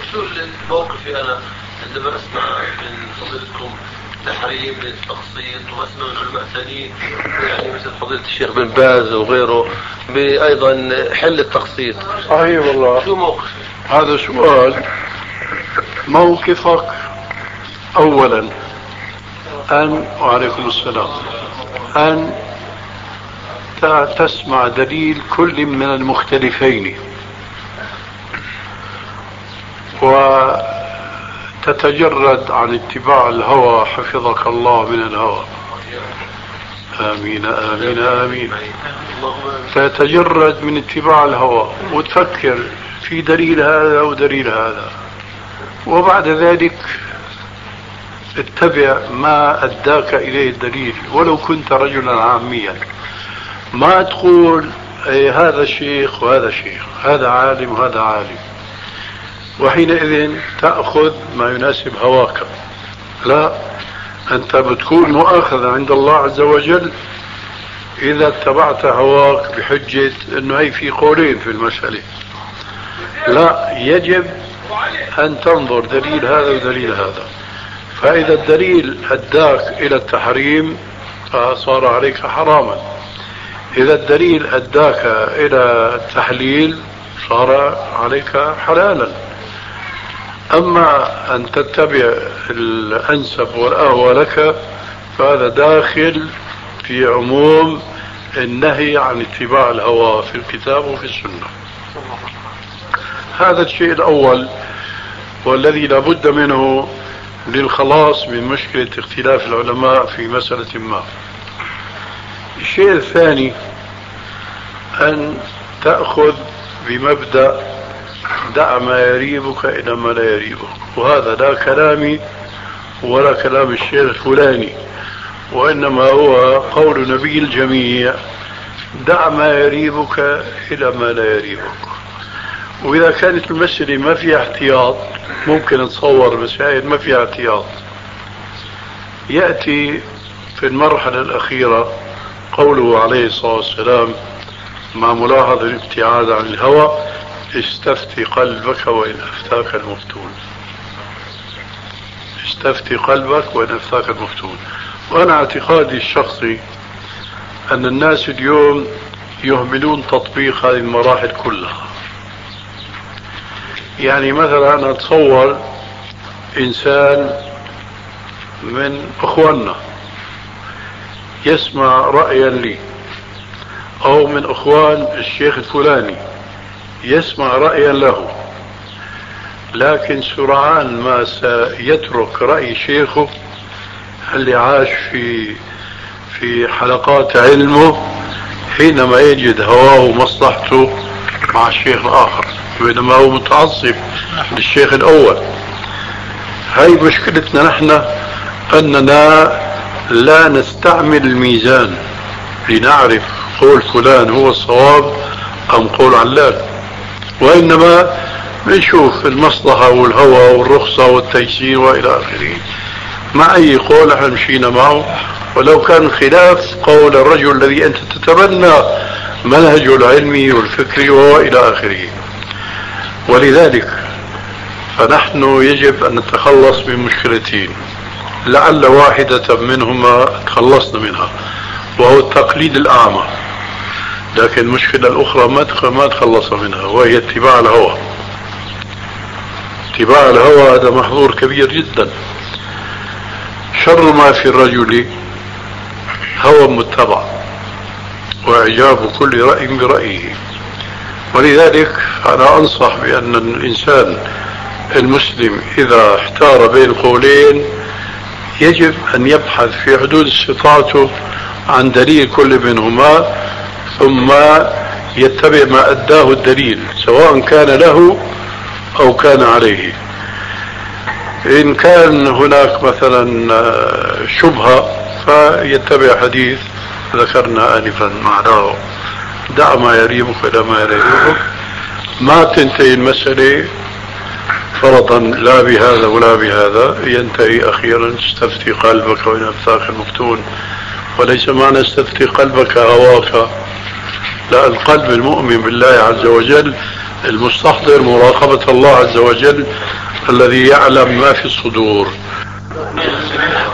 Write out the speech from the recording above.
شو موقفي أنا عندما أسمع من فضيلتكم تحريم للتقسيط، وأسمع من علماء ثانيين يعني مثل فضيلة الشيخ بن باز وغيره بأيضا حل التقسيط؟ صحيح والله. شو موقفي؟ هذا سؤال. موقفك أولا وعليكم السلام أن تسمع دليل كل من المختلفين وتتجرد عن اتباع الهوى حفظك الله من الهوى. آمين آمين آمين. تتجرد من اتباع الهوى وتفكر في دليل هذا ودليل هذا، وبعد ذلك اتبع ما أداك إليه الدليل ولو كنت رجلا عاميا. ما تقول هذا شيخ وهذا شيخ، هذا عالم وهذا عالم، وحينئذ تأخذ ما يناسب هواك. لا، أنت بتكون مؤاخذ عند الله عز وجل إذا اتبعت هواك بحجة أنه هي في قولين في المسألة. لا، يجب أن تنظر دليل هذا ودليل هذا، فإذا الدليل أداك إلى التحريم فصار عليك حراما، إذا الدليل أداك إلى التحليل صار عليك حلالا. أما أن تتبع الأنسب والأهوى لك فهذا داخل في عموم النهي عن اتباع الهوى في الكتاب وفي السنة. هذا الشيء الأول والذي لا بد منه للخلاص من مشكلة اختلاف العلماء في مسألة ما. الشيء الثاني أن تأخذ بمبدأ دع ما يريبك إلى ما لا يريبك، وهذا لا كلامي ولا كلام الشيخ الفلاني، وإنما هو قول نبي الجميع: دع ما يريبك إلى ما لا يريبك. وإذا كانت المسألة ما فيها احتياط، ممكن نتصور مسائل ما فيها احتياط، يأتي في المرحلة الأخيرة قوله عليه الصلاة والسلام مع ملاحظة الابتعاد عن الهوى: استفتي قلبك وإن أفتاك المفتون. استفتي قلبك وإن أفتاك المفتون. وأنا اعتقادي الشخصي أن الناس اليوم يهملون تطبيق هذه المراحل كلها. يعني مثلا أنا أتصور إنسان من أخواننا يسمع رأيا لي، أو من أخوان الشيخ الفلاني يسمع رأيا له، لكن سرعان ما سيترك رأي شيخه اللي عاش في حلقات علمه حينما يجد هواه ومصلحته مع الشيخ الآخر، بينما هو متعصب للشيخ الأول. هاي مشكلتنا نحن، أننا لا نستعمل الميزان لنعرف قول فلان هو الصواب أم قول علان، وإنما نشوف المصلحة والهوى والرخصة والتيسير وإلى آخره. مع أي قول احنا مشينا معه، ولو كان خلاف قول الرجل الذي أنت تتبنى منهجه العلمي والفكري وإلى آخره. ولذلك فنحن يجب أن نتخلص من مشكلتين، لعل واحدة منهما تخلصنا منها، وهو التقليد الأعمى. لكن المشكلة الأخرى ما تخلص منها، وهي اتباع الهوى. اتباع الهوى هذا محظور كبير جدا. شر ما في الرجل هوى متبع، وإعجاب كل رأي برأيه. ولذلك أنا أنصح بأن الإنسان المسلم إذا احتار بين قولين يجب أن يبحث في حدود استطاعته عن دليل كل منهما، ثم يتبع ما أداه الدليل سواء كان له أو كان عليه. إن كان هناك مثلا شبهة فيتبع حديث ذكرنا آنفا معناه: دع ما يريبك إلى ما لا يريبك. ما تنتهي المسألة فرضا لا بهذا ولا بهذا، ينتهي أخيرا: استفتي قلبك وإن أفتاك المفتون. وليس معنى استفتي قلبك هواك، لا، القلب المؤمن بالله عز وجل المستحضر مراقبة الله عز وجل الذي يعلم ما في الصدور.